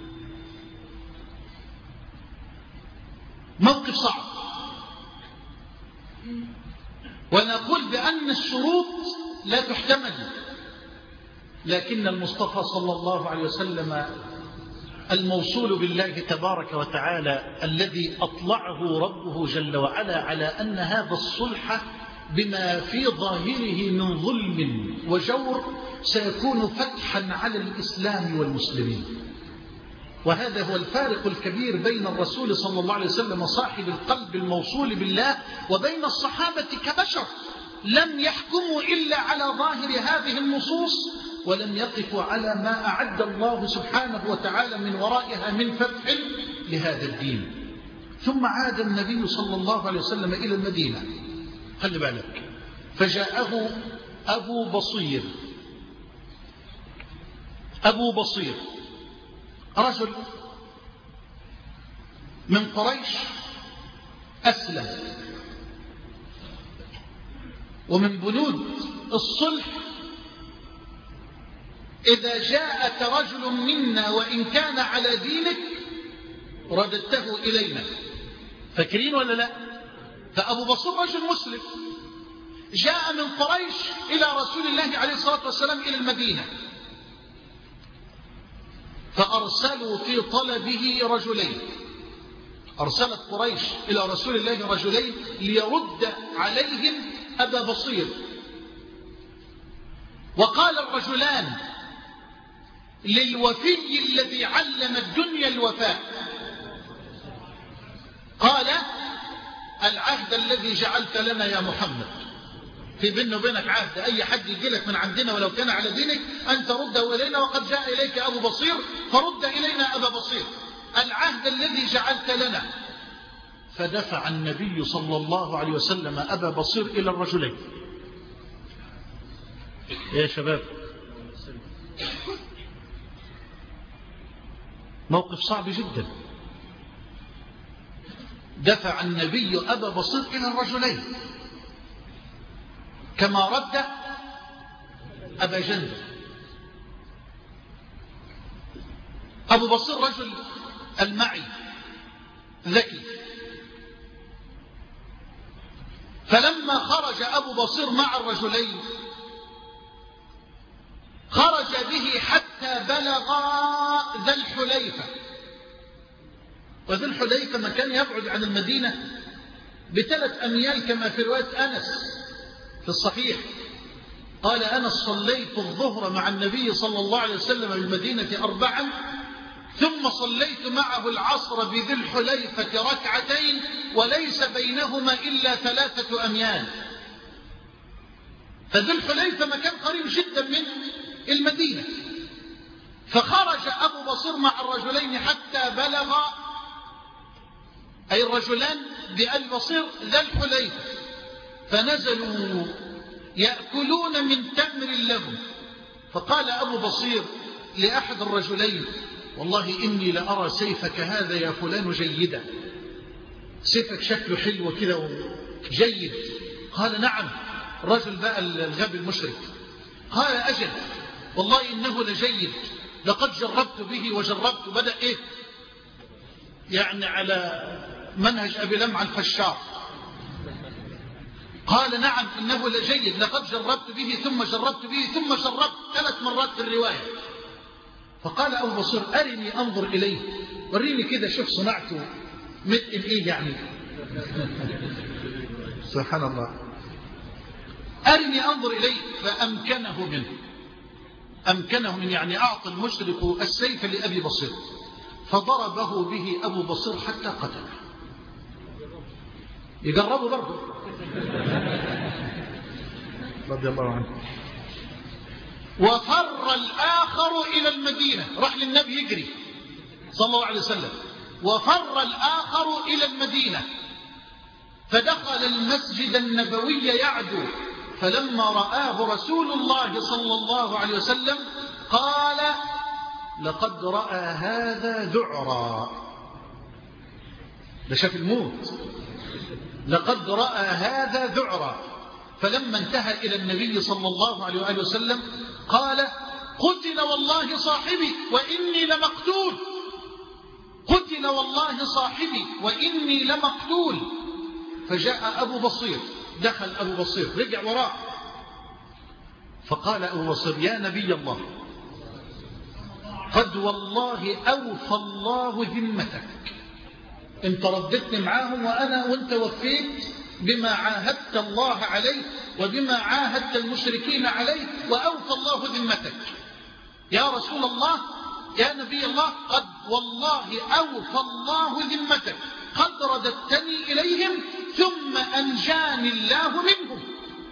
موقف صعب. ونقول بأن الشروط لا تحتمل، لكن المصطفى صلى الله عليه وسلم الموصول بالله تبارك وتعالى الذي أطلعه ربه جل وعلا على أن هذا الصلح بما في ظاهره من ظلم وجور سيكون فتحا على الإسلام والمسلمين. وهذا هو الفارق الكبير بين الرسول صلى الله عليه وسلم صاحب القلب الموصول بالله وبين الصحابة كبشر لم يحكموا إلا على ظاهر هذه النصوص، ولم يقفوا على ما أعد الله سبحانه وتعالى من ورائها من فتح لهذا الدين. ثم عاد النبي صلى الله عليه وسلم إلى المدينة، خلي بالك، فجاءه أبو بصير. أبو بصير رجل من قريش أسلم، ومن بنود الصلح إذا جاءك رجل منا وإن كان على دينك رددته إلينا. فاكرين ولا لا؟ فأبو بصير رجل مسلم جاء من قريش إلى رسول الله عليه الصلاة والسلام إلى المدينة، فأرسلوا في طلبه رجلين. أرسلت قريش إلى رسول الله رجلين ليرد عليهم أبا بصير. وقال الرجلان للوفي الذي علم الدنيا الوفاء، قال: العهد الذي جعلت لنا يا محمد، في بيننا وبينك عهد، أي حد يجي لك من عندنا ولو كان على دينك أن ترده إلينا، وقد جاء إليك أبو بصير فرد إلينا أبا بصير، العهد الذي جعلت لنا. فدفع النبي صلى الله عليه وسلم أبا بصير إلى الرجلين. يا شباب، موقف صعب جدا. دفع النبي أبا بصير إلى الرجلين كما رد أبا جندل. أبو بصير رجل المعي ذكي، فلما خرج أبو بصير مع الرجلين خرج به حتى بلغ ذا الحليفة. وذا الحليفة مكان يبعد عن المدينة بثلاث أميال كما في رواية أنس، في الصحيح قال أنا صليت الظهر مع النبي صلى الله عليه وسلم بالمدينة أربعا ثم صليت معه العصر بذي الحليفة ركعتين وليس بينهما إلا ثلاثة أميال. فذي الحليفة مكان قريب جدا من المدينة. فخرج أبو بصير مع الرجلين حتى بلغ أي الرجلان بأبي بصير ذا الحليفة، فنزلوا يأكلون من تمر لهم. فقال أبو بصير لأحد الرجلين والله إني لأرى سيفك هذا يا فلان جيدا، سيفك شكله حلو كده وجيد. قال نعم. رجل بقى الغبي المشرك قال أجل والله إنه لجيد، لقد جربت به وجربت. بدأ إيه يعني على منهج أبي لمع الفشار. قال نعم إنه لجيد، لقد جربت به ثم جربت به ثم جربت ثلاث مرات في الرواية. فقال أبو بصير أرني أنظر إليه، وريني كده شوف صنعته مثل إيه يعني. سبحان الله. أرني أنظر إليه. فأمكنه منه، أمكنه من يعني أعطى المشرك السيف لأبي بصير، فضربه به أبو بصير حتى قتله. يجربه برضه رضي الله عنه. وفر الآخر إلى المدينة، راح للنبي يجري صلى الله عليه وسلم. وفر الآخر إلى المدينة فدخل المسجد النبوي يعدو، فلما رآه رسول الله صلى الله عليه وسلم قال لقد رأى هذا ذعرا. ده شاف الموت. لقد رأى هذا ذعرا. فلما انتهى إلى النبي صلى الله عليه وآله وسلم قال قتل والله صاحبي وإني لمقتول، قتل والله صاحبي وإني لمقتول. فجاء أبو بصير، دخل أبو بصير رجع وراء، فقال أبو بصير يا نبي الله قد والله أوفى الله ذمتك، انت ردتني معاهم وأنا وانت وفيت بما عاهدت الله عليه وبما عاهدت المشركين عليه، وأوفى الله ذمتك يا رسول الله يا نبي الله، قد والله أوفى الله ذمتك، قد رددتني إليهم ثم أنجاني الله منهم.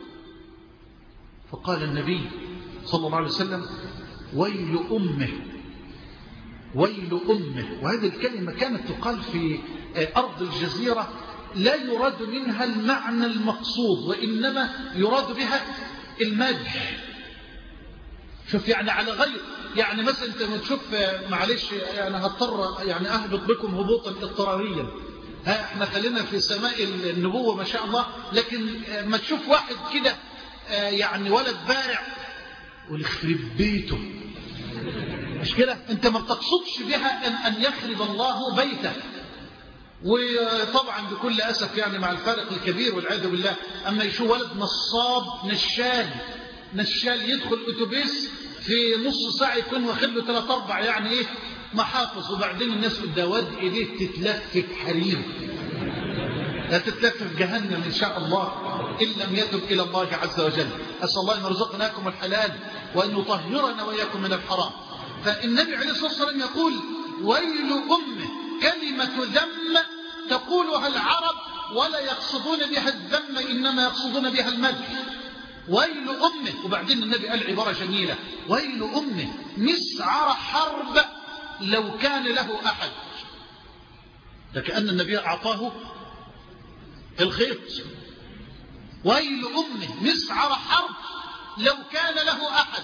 فقال النبي صلى الله عليه وسلم ويل أمه، ويل أمه. وهذه الكلمة كانت تقال في أرض الجزيرة، لا يراد منها المعنى المقصود وإنما يراد بها المدح. شوف يعني على غير يعني مثلا انت ما تشوف، معلش يعني هضطر يعني اهبط بكم هبوطا اضطراريا، ها احنا خلينا في سماء النبوة ما شاء الله، لكن ما تشوف واحد كده يعني ولد بارع ويخرب بيته، مش كده؟ انت ما بتقصدش بها ان ان يخرب الله بيته. وطبعا بكل اسف يعني مع الفارق الكبير والعياذ بالله، اما يشوف ولد نصاب نشال نشال يدخل اتوبيس في نص ساعه يكون واخد له ثلاث اربع يعني ايه محافظ، وبعدين الناس قدامه ايديه تتلف في حرير، لا تتلف في جهنم ان شاء الله ان لم يتب الى الله عز وجل. اسال الله ان يرزقناكم الحلال وان يطهرنا واياكم من الحرام. فالنبي عليه الصلاه والسلام يقول ويل امه، كلمه ذم تقولها العرب ولا يقصدون بها الذم انما يقصدون بها المدح. ويل أمه. وبعدين النبي قال عبارة جميلة ويل أمه مسعر حرب لو كان له أحد. لكأن النبي أعطاه الخيط. ويل أمه مسعر حرب لو كان له أحد،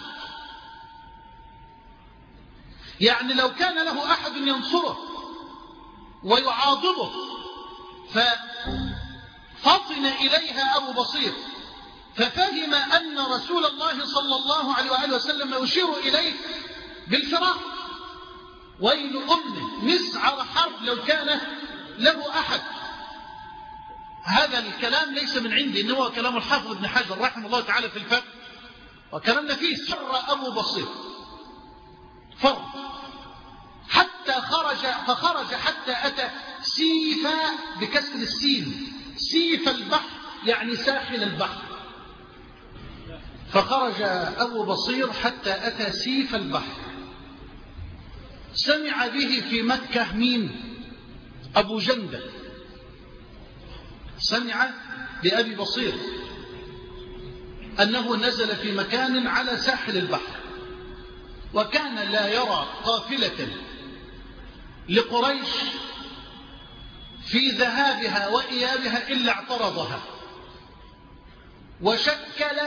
يعني لو كان له أحد ينصره ويعاضده. ففطن إليها أبو بصير ففهم أن رسول الله صلى الله عليه وآله وسلم يشير إليه بالفراق. ويل أمه مسعر حرب لو كان له أحد. هذا الكلام ليس من عندي، إنه هو كلام الحافظ ابن حجر رحمه الله تعالى في الفتح، وكلام نفيس. فر أبو بصير، فر حتى خرج فخرج حتى أتى سيفا بكسر السين، سيف البحر يعني ساحل البحر. فخرج أبو بصير حتى أتى سيف البحر. سمع به في مكة مين؟ أبو جندل. سمع بأبي بصير أنه نزل في مكان على ساحل البحر، وكان لا يرى قافلة لقريش في ذهابها وإيابها إلا اعترضها، وشكل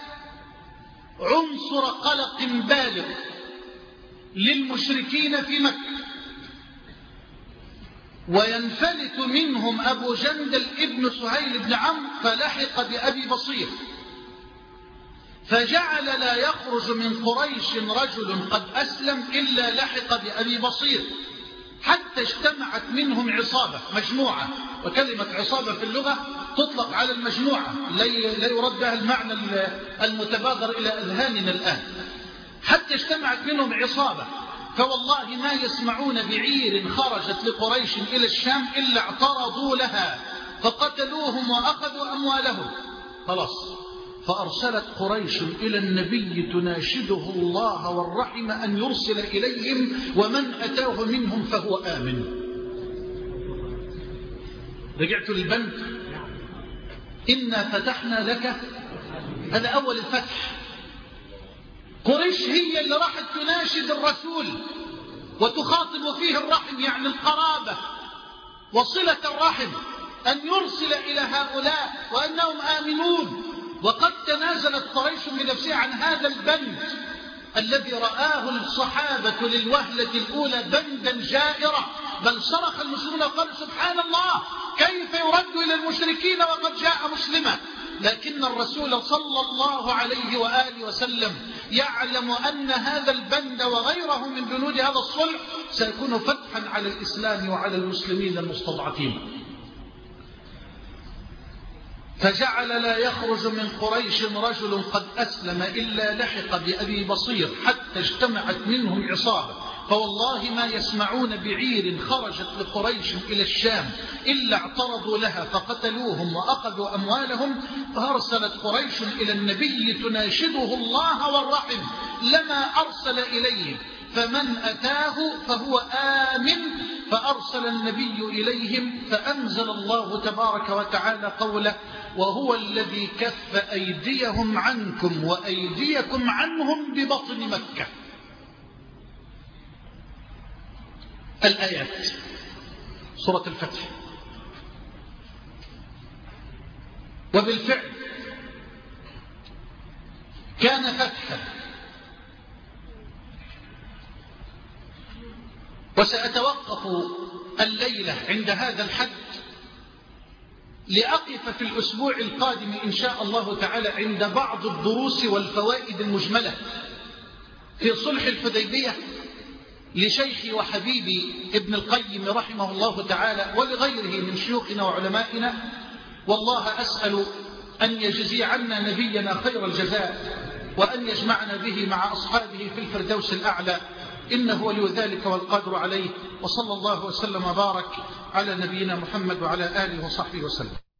عنصر قلق بالغ للمشركين في مكة. وينفلت منهم أبو جندل ابن سهيل بن عمرو فلحق بأبي بصير، فجعل لا يخرج من قريش رجل قد أسلم إلا لحق بأبي بصير، حتى اجتمعت منهم عصابة، مجموعة. وكلمة عصابة في اللغة تطلق على المجموعة، لا يرد بها المعنى المتبادر إلى أذهاننا الآن. حتى اجتمعت منهم عصابة، فوالله ما يسمعون بعير خرجت لقريش إلى الشام إلا اعترضوا لها فقتلوهم وأخذوا أموالهم. خلاص، فأرسلت قريش إلى النبي تناشده الله والرحم أن يرسل إليهم ومن أتاه منهم فهو آمن. رجعت للبند، إنا فتحنا لك، هذا أول الفتح. قريش هي اللي راحت تناشد الرسول وتخاطب فيه الرحم، يعني القرابة وصلة الرحم، أن يرسل إلى هؤلاء وأنهم آمنون. وقد تنازلت قريش بنفسها عن هذا البند الذي رآه الصحابة للوهلة الأولى بندا جائرة، بل صرخ المسلمون وقالوا سبحان الله كيف يرد إلى المشركين وقد جاء مسلما. لكن الرسول صلى الله عليه وآله وسلم يعلم أن هذا البند وغيره من بنود هذا الصلح سيكون فتحا على الإسلام وعلى المسلمين المستضعفين. فجعل لا يخرج من قريش رجل قد أسلم إلا لحق بأبي بصير، حتى اجتمعت منهم عصابة، فوالله ما يسمعون بعير خرجت لقريش إلى الشام إلا اعترضوا لها فقتلوهم وأخذوا أموالهم. فأرسلت قريش إلى النبي تناشده الله والرحم لما أرسل إليهم، فمن أتاه فهو آمن. فأرسل النبي إليهم، فأنزل الله تبارك وتعالى قوله: وهو الذي كف أيديهم عنكم وأيديكم عنهم ببطن مكة. الآيات سورة الفتح. وبالفعل كان فتحا، وسأتوقف الليلة عند هذا الحد لأقف في الأسبوع القادم إن شاء الله تعالى عند بعض الدروس والفوائد المجملة في صلح الحديبية لشيخي وحبيبي ابن القيم رحمه الله تعالى ولغيره من شيوخنا وعلمائنا. والله أسأل أن يجزي عنا نبينا خير الجزاء، وأن يجمعنا به مع أصحابه في الفردوس الأعلى، إنه ولي ذلك والقادر عليه. وصلى الله وسلم وبارك على نبينا محمد وعلى آله وصحبه وسلم.